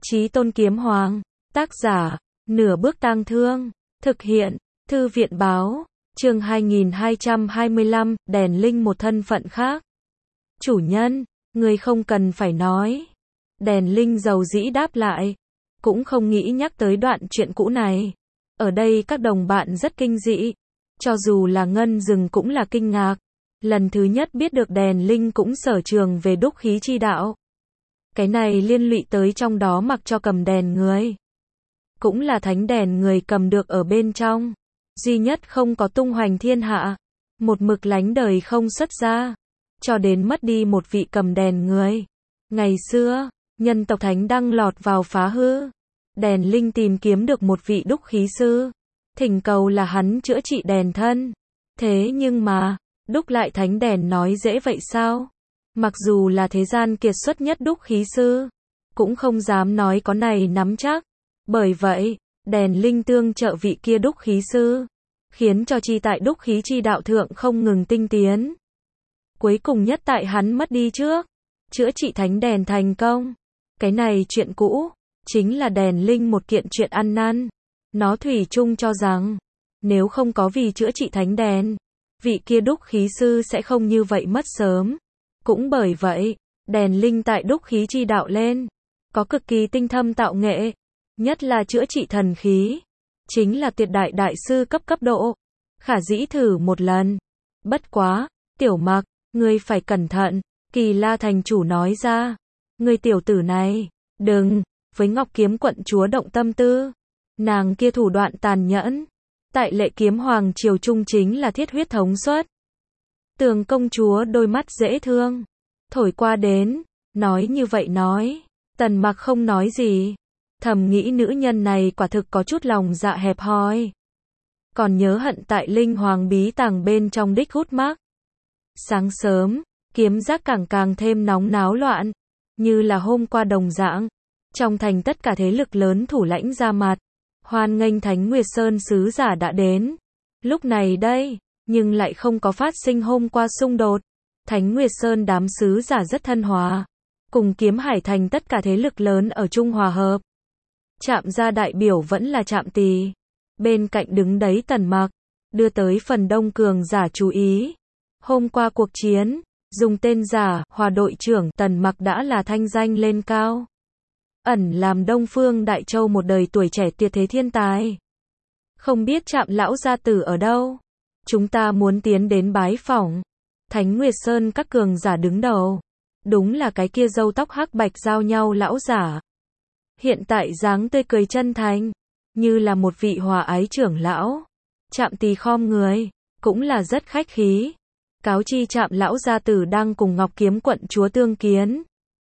Chí Tôn Kiếm Hoàng, tác giả, Nửa Bước Tang Thương, thực hiện, Thư viện báo, chương 2225, đèn linh một thân phận khác. Chủ nhân, người không cần phải nói. Đèn linh dầu dĩ đáp lại, cũng không nghĩ nhắc tới đoạn chuyện cũ này. Ở đây các đồng bạn rất kinh dị, cho dù là Ngân Dừng cũng là kinh ngạc. Lần thứ nhất biết được đèn linh cũng sở trường về đúc khí chi đạo. Cái này liên lụy tới trong đó mặc cho cầm đèn người. Cũng là thánh đèn người cầm được ở bên trong. Duy nhất không có tung hoành thiên hạ. Một mực lánh đời không xuất ra. Cho đến mất đi một vị cầm đèn người. Ngày xưa, nhân tộc thánh đăng lọt vào phá hư. Đèn linh tìm kiếm được một vị đúc khí sư. Thỉnh cầu là hắn chữa trị đèn thân. Thế nhưng mà, đúc lại thánh đèn nói dễ vậy sao? Mặc dù là thế gian kiệt xuất nhất đúc khí sư, cũng không dám nói có này nắm chắc. Bởi vậy, đèn linh tương trợ vị kia đúc khí sư, khiến cho chi tại đúc khí chi đạo thượng không ngừng tinh tiến. Cuối cùng nhất tại hắn mất đi trước, chữa trị thánh đèn thành công. Cái này chuyện cũ, chính là đèn linh một kiện chuyện ăn năn. Nó thủy chung cho rằng, nếu không có vì chữa trị thánh đèn, vị kia đúc khí sư sẽ không như vậy mất sớm. Cũng bởi vậy, đèn linh tại đúc khí chi đạo lên, có cực kỳ tinh thâm tạo nghệ, nhất là chữa trị thần khí, chính là tuyệt đại đại sư cấp độ. Khả dĩ thử một lần. Bất quá, Tiểu Mặc, ngươi phải cẩn thận, Kỳ La thành chủ nói ra. Ngươi tiểu tử này, đừng, với Ngọc Kiếm quận chúa động tâm tư. Nàng kia thủ đoạn tàn nhẫn, tại Lệ Kiếm Hoàng triều trung chính là thiết huyết thống suất. Tường công chúa đôi mắt dễ thương, thổi qua đến, nói như vậy nói. Tần Mặc không nói gì, thầm nghĩ nữ nhân này quả thực có chút lòng dạ hẹp hòi. Còn nhớ hận tại Linh Hoàng bí tàng bên trong đích hút mắc. Sáng sớm, kiếm giác càng thêm nóng náo loạn, như là hôm qua đồng dạng. Trong thành tất cả thế lực lớn thủ lãnh ra mặt, hoan nghênh Thánh Nguyệt Sơn sứ giả đã đến. Lúc này đây, nhưng lại không có phát sinh hôm qua xung đột. Thánh Nguyệt Sơn đám sứ giả rất thân hòa, cùng Kiếm Hải thành tất cả thế lực lớn ở chung hòa hợp. Trạm gia đại biểu vẫn là Trạm Tỳ, bên cạnh đứng đấy Tần Mặc, đưa tới phần đông cường giả chú ý. Hôm qua cuộc chiến, dùng tên giả, Hòa đội trưởng Tần Mặc đã là thanh danh lên cao. Ẩn làm Đông Phương Đại Châu một đời tuổi trẻ tuyệt thế thiên tài. Không biết Trạm lão gia tử ở đâu? Chúng ta muốn tiến đến bái phỏng. Thánh Nguyệt Sơn các cường giả đứng đầu. Đúng là cái kia râu tóc hắc bạch giao nhau lão giả. Hiện tại dáng tươi cười chân thành, như là một vị hòa ái trưởng lão. Trạm Tỳ khom người, cũng là rất khách khí. Cáo chi Trạm lão gia tử đang cùng Ngọc Kiếm quận chúa tương kiến.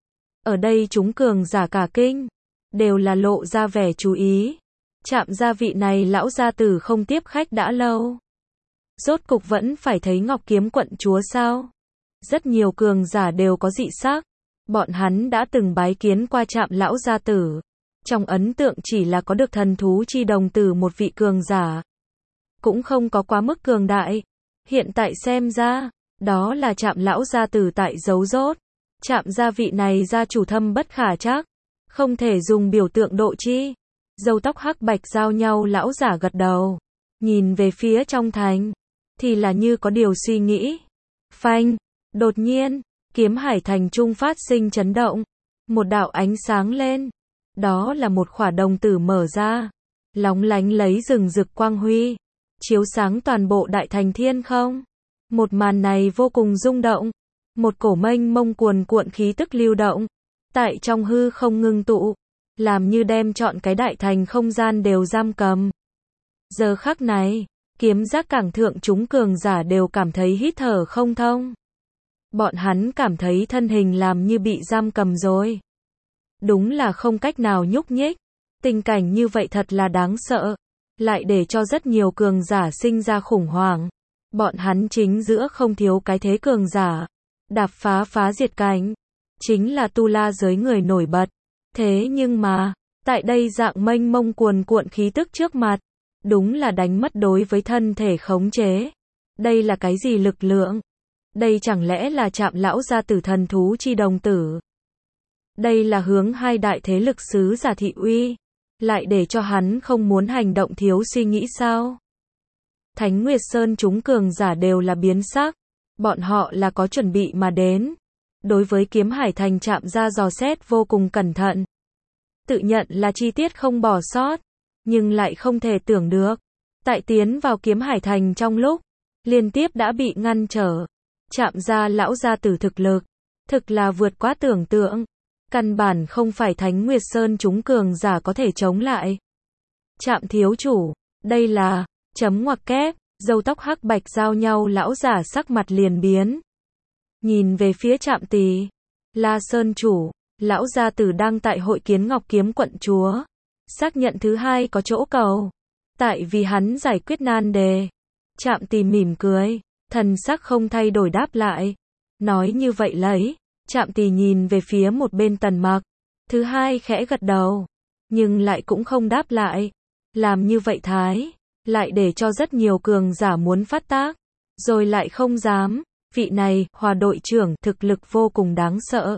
Ở đây chúng cường giả cả kinh, đều là lộ ra vẻ chú ý. Trạm gia vị này lão gia tử không tiếp khách đã lâu. Rốt cục vẫn phải thấy Ngọc Kiếm quận chúa sao? Rất nhiều cường giả đều có dị sắc. Bọn hắn đã từng bái kiến qua Trạm lão gia tử. Trong ấn tượng chỉ là có được thần thú chi đồng từ một vị cường giả. Cũng không có quá mức cường đại. Hiện tại xem ra, đó là Trạm lão gia tử tại giấu rốt. Trạm gia vị này gia chủ thâm bất khả trắc, không thể dùng biểu tượng độ chi. Râu tóc hắc bạch giao nhau lão giả gật đầu, nhìn về phía trong thành, thì là như có điều suy nghĩ. Phanh, đột nhiên, Kiếm Hải thành trung phát sinh chấn động, một đạo ánh sáng lên, đó là một khỏa đồng tử mở ra, lóng lánh lấy rừng rực quang huy, chiếu sáng toàn bộ đại thành thiên không. Một màn này vô cùng rung động. Một cổ mênh mông cuồn cuộn khí tức lưu động, tại trong hư không ngưng tụ, làm như đem trọn cái đại thành không gian đều giam cầm. Giờ khắc này, kiếm giác cảng thượng chúng cường giả đều cảm thấy hít thở không thông. Bọn hắn cảm thấy thân hình làm như bị giam cầm rồi. Đúng là không cách nào nhúc nhích. Tình cảnh như vậy thật là đáng sợ, lại để cho rất nhiều cường giả sinh ra khủng hoảng. Bọn hắn chính giữa không thiếu cái thế cường giả. Đạp phá diệt cảnh, chính là tu la giới người nổi bật. Thế nhưng mà, tại đây dạng mênh mông cuồn cuộn khí tức trước mặt, đúng là đánh mất đối với thân thể khống chế. Đây là cái gì lực lượng? Đây chẳng lẽ là Trạm lão gia tử thần thú chi đồng tử? Đây là hướng hai đại thế lực sứ giả thị uy, lại để cho hắn không muốn hành động thiếu suy nghĩ sao? Thánh Nguyệt Sơn chúng cường giả đều là biến sắc, bọn họ là có chuẩn bị mà đến. Đối với Kiếm Hải Thành chạm ra dò xét vô cùng cẩn thận. Tự nhận là chi tiết không bỏ sót, nhưng lại không thể tưởng được. Tại tiến vào Kiếm Hải Thành trong lúc, liên tiếp đã bị ngăn trở. Chạm ra lão gia tử thực lực, thực là vượt quá tưởng tượng. Căn bản không phải Thánh Nguyệt Sơn chúng cường giả có thể chống lại. Trạm thiếu chủ, đây là, chấm ngoặc kép, râu tóc hắc bạch giao nhau lão giả sắc mặt liền biến. Nhìn về phía Trạm Tỳ, La Sơn chủ, lão gia tử đang tại hội kiến Ngọc Kiếm quận chúa. Xác nhận thứ hai có chỗ cầu. Tại vì hắn giải quyết nan đề. Trạm Tỳ mỉm cười, thần sắc không thay đổi đáp lại. Nói như vậy lấy. Trạm Tỳ nhìn về phía một bên Tần Mặc. Thứ hai khẽ gật đầu. Nhưng lại cũng không đáp lại. Làm như vậy thái. Lại để cho rất nhiều cường giả muốn phát tác. Rồi lại không dám. Vị này, Hòa đội trưởng, thực lực vô cùng đáng sợ.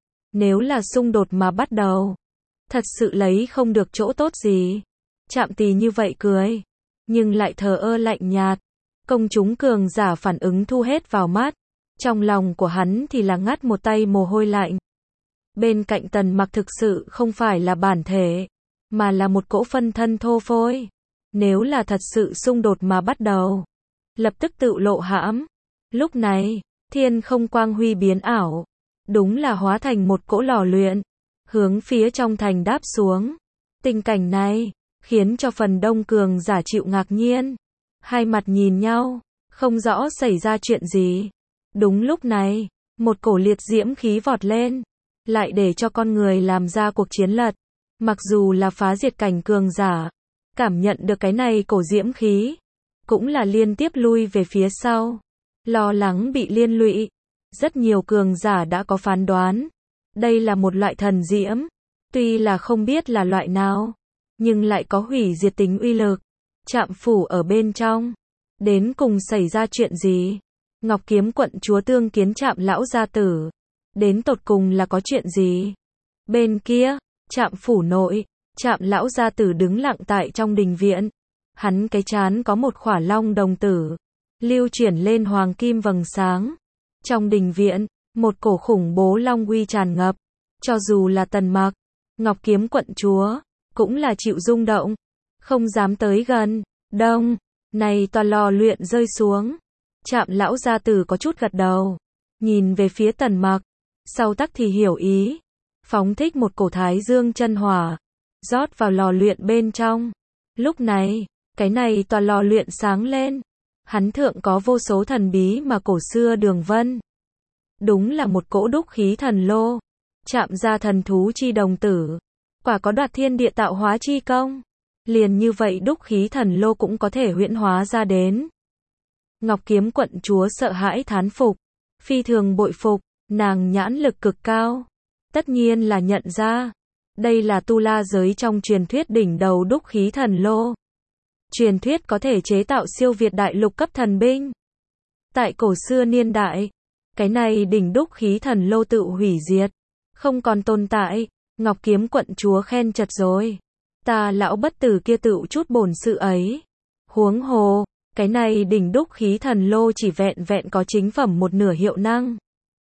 Nếu là xung đột mà bắt đầu. Thật sự lấy không được chỗ tốt gì. Trạm Tỳ như vậy cười. Nhưng lại thờ ơ lạnh nhạt. Công chúng cường giả phản ứng thu hết vào mắt. Trong lòng của hắn thì là ngắt một tay mồ hôi lạnh. Bên cạnh Tần Mặc thực sự không phải là bản thể, mà là một cỗ phân thân thô phôi. Nếu là thật sự xung đột mà bắt đầu, lập tức tự lộ hãm. Lúc này, thiên không quang huy biến ảo, đúng là hóa thành một cỗ lò luyện, hướng phía trong thành đáp xuống. Tình cảnh này, khiến cho phần đông cường giả chịu ngạc nhiên. Hai mặt nhìn nhau, không rõ xảy ra chuyện gì. Đúng lúc này, một cổ liệt diễm khí vọt lên, lại để cho con người làm ra cuộc chiến lật. Mặc dù là phá diệt cảnh cường giả, cảm nhận được cái này cổ diễm khí, cũng là liên tiếp lui về phía sau, lo lắng bị liên lụy. Rất nhiều cường giả đã có phán đoán, đây là một loại thần diễm, tuy là không biết là loại nào, nhưng lại có hủy diệt tính uy lực. Trạm phủ ở bên trong, đến cùng xảy ra chuyện gì? Ngọc Kiếm quận chúa tương kiến Trạm lão gia tử, đến tột cùng là có chuyện gì? Bên kia, Trạm phủ nội, Trạm lão gia tử đứng lặng tại trong đình viện. Hắn cái trán có một khỏa long đồng tử, lưu chuyển lên hoàng kim vầng sáng. Trong đình viện, một cổ khủng bố long uy tràn ngập. Cho dù là Tần Mặc, Ngọc Kiếm quận chúa, cũng là chịu rung động, không dám tới gần. Đông, này tòa lò luyện rơi xuống. Trạm lão gia tử có chút gật đầu, nhìn về phía Tần Mặc, sau tắc thì hiểu ý, phóng thích một cổ thái dương chân hỏa, rót vào lò luyện bên trong. Lúc này, cái này tòa lò luyện sáng lên, hắn thượng có vô số thần bí mà cổ xưa đường vân. Đúng là một cỗ đúc khí thần lô, Chạm ra thần thú chi đồng tử, quả có đoạt thiên địa tạo hóa chi công. Liền như vậy đúc khí thần lô cũng có thể huyễn hóa ra đến. Ngọc Kiếm quận chúa sợ hãi thán phục, phi thường bội phục, nàng nhãn lực cực cao. Tất nhiên là nhận ra, đây là tu la giới trong truyền thuyết đỉnh đầu đúc khí thần lô. Truyền thuyết có thể chế tạo siêu việt đại lục cấp thần binh. Tại cổ xưa niên đại, cái này đỉnh đúc khí thần lô tự hủy diệt, không còn tồn tại. Ngọc Kiếm quận chúa khen chật rồi. Ta lão bất tử kia tự chút bổn sự ấy. Huống hồ, cái này đỉnh đúc khí thần lô chỉ vẹn vẹn có chính phẩm một nửa hiệu năng.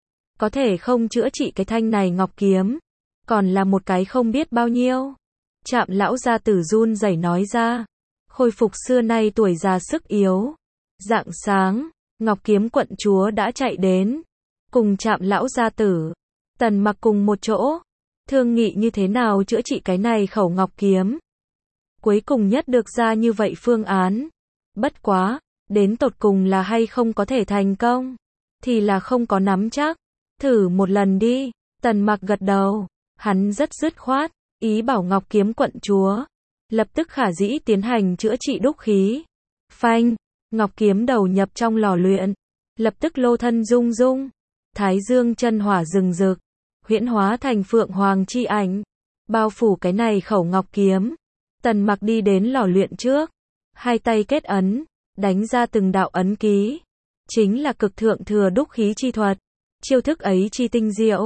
Có thể không chữa trị cái thanh này ngọc kiếm. Còn là một cái không biết bao nhiêu. Trạm lão gia tử run rẩy nói ra. Khôi phục xưa nay tuổi già sức yếu. Rạng sáng, Ngọc Kiếm quận chúa đã chạy đến. Cùng Trạm lão gia tử, Tần Mặc cùng một chỗ. Thương nghị như thế nào chữa trị cái này khẩu ngọc kiếm. Cuối cùng nhất được ra như vậy phương án. Bất quá, đến tột cùng là hay không có thể thành công, thì là không có nắm chắc. Thử một lần đi. Tần Mặc gật đầu, hắn rất dứt khoát, ý bảo Ngọc Kiếm quận chúa lập tức khả dĩ tiến hành chữa trị đúc khí. Phanh, ngọc kiếm đầu nhập trong lò luyện, lập tức lô thân rung rung, thái dương chân hỏa rừng rực, huyễn hóa thành phượng hoàng chi ảnh, bao phủ cái này khẩu ngọc kiếm. Tần Mặc đi đến lò luyện trước, hai tay kết ấn, đánh ra từng đạo ấn ký, chính là cực thượng thừa đúc khí chi thuật. Chiêu thức ấy chi tinh diệu,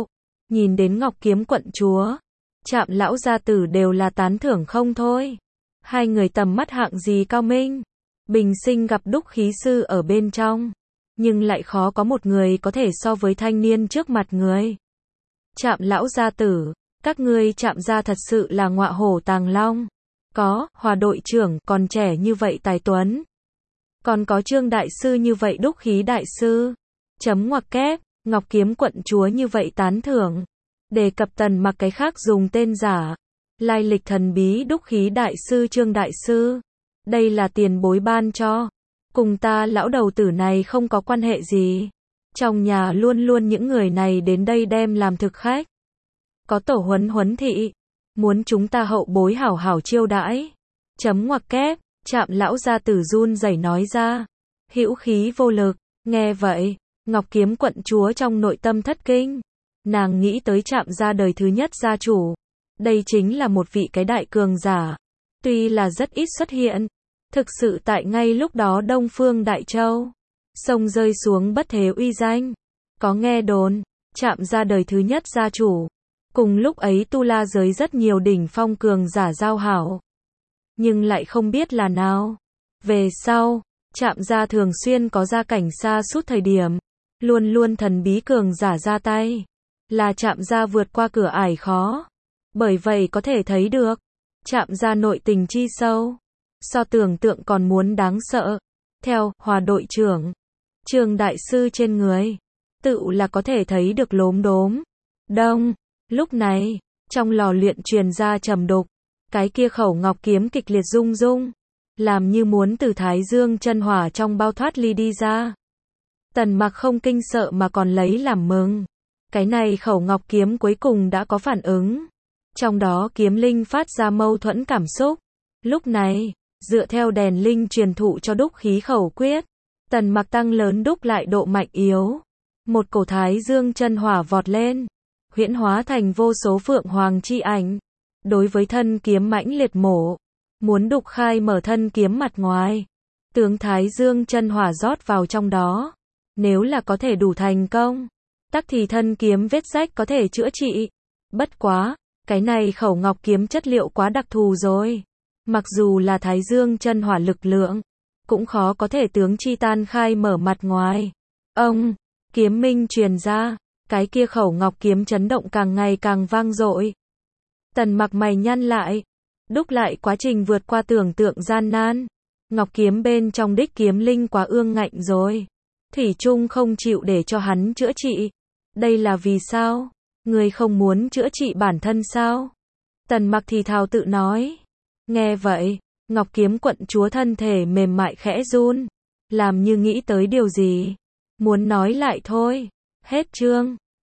Nhìn đến Ngọc Kiếm quận chúa, Trạm lão gia tử đều là tán thưởng không thôi. Hai người tầm mắt hạng gì cao minh. Bình sinh gặp đúc khí sư ở bên trong, nhưng lại khó có một người có thể so với thanh niên trước mặt người. Trạm lão gia tử, các ngươi Trạm gia thật sự là ngọa hổ tàng long. Có, Hòa đội trưởng còn trẻ như vậy tài tuấn. Còn có Trương đại sư như vậy đúc khí đại sư. Chấm ngoặc kép, Ngọc Kiếm quận chúa như vậy tán thưởng. Đề cập Tần Mặc cái khác dùng tên giả. Lai lịch thần bí đúc khí đại sư Trương đại sư. Đây là tiền bối ban cho. Cùng ta lão đầu tử này không có quan hệ gì. Trong nhà luôn luôn những người này đến đây đem làm thực khách. Có tổ huấn thị. Muốn chúng ta hậu bối hảo hảo chiêu đãi. Chấm ngoặc kép, Trạm lão gia tử run rẩy nói ra. Hữu khí vô lực, nghe vậy, Ngọc Kiếm quận chúa trong nội tâm thất kinh. Nàng nghĩ tới Trạm gia đời thứ nhất gia chủ. Đây chính là một vị cái đại cường giả. Tuy là rất ít xuất hiện. Thực sự tại ngay lúc đó Đông Phương Đại Châu. Sông rơi xuống bất thế uy danh. Có nghe đồn, Trạm gia đời thứ nhất gia chủ. Cùng lúc ấy tu la giới rất nhiều đỉnh phong cường giả giao hảo. Nhưng lại không biết là nào. Về sau, Trạm gia thường xuyên có gia cảnh xa suốt thời điểm. Luôn luôn thần bí cường giả ra tay. Là Trạm gia vượt qua cửa ải khó. Bởi vậy có thể thấy được, Trạm gia nội tình chi sâu. So tưởng tượng còn muốn đáng sợ. Theo Hòa đội trưởng, Trương đại sư trên người, tự là có thể thấy được lốm đốm. Đông, lúc này, trong lò luyện truyền ra trầm đục, cái kia khẩu ngọc kiếm kịch liệt rung rung, làm như muốn từ Thái Dương chân hỏa trong bao thoát ly đi ra. Tần Mặc không kinh sợ mà còn lấy làm mừng. Cái này khẩu ngọc kiếm cuối cùng đã có phản ứng. Trong đó kiếm linh phát ra mâu thuẫn cảm xúc. Lúc này, dựa theo đèn linh truyền thụ cho đúc khí khẩu quyết, Tần Mặc tăng lớn đúc lại độ mạnh yếu. Một cổ Thái Dương chân hỏa vọt lên, huyễn hóa thành vô số phượng hoàng chi ảnh. Đối với thân kiếm mãnh liệt mổ, muốn đục khai mở thân kiếm mặt ngoài. Tướng Thái Dương chân hỏa rót vào trong đó. Nếu là có thể đủ thành công, tắc thì thân kiếm vết rách có thể chữa trị. Bất quá, cái này khẩu ngọc kiếm chất liệu quá đặc thù rồi. Mặc dù là Thái Dương chân hỏa lực lượng, cũng khó có thể tướng chi tan khai mở mặt ngoài. Ông, kiếm minh truyền ra, cái kia khẩu ngọc kiếm chấn động càng ngày càng vang dội. Tần Mặc mày nhăn lại, đúc lại quá trình vượt qua tưởng tượng gian nan. Ngọc kiếm bên trong đích kiếm linh quá ương ngạnh rồi. Thủy chung không chịu để cho hắn chữa trị. Đây là vì sao? Người không muốn chữa trị bản thân sao? Tần Mặc thì thào tự nói. Nghe vậy, Ngọc Kiếm quận chúa thân thể mềm mại khẽ run. Làm như nghĩ tới điều gì. Muốn nói lại thôi. Hết chương.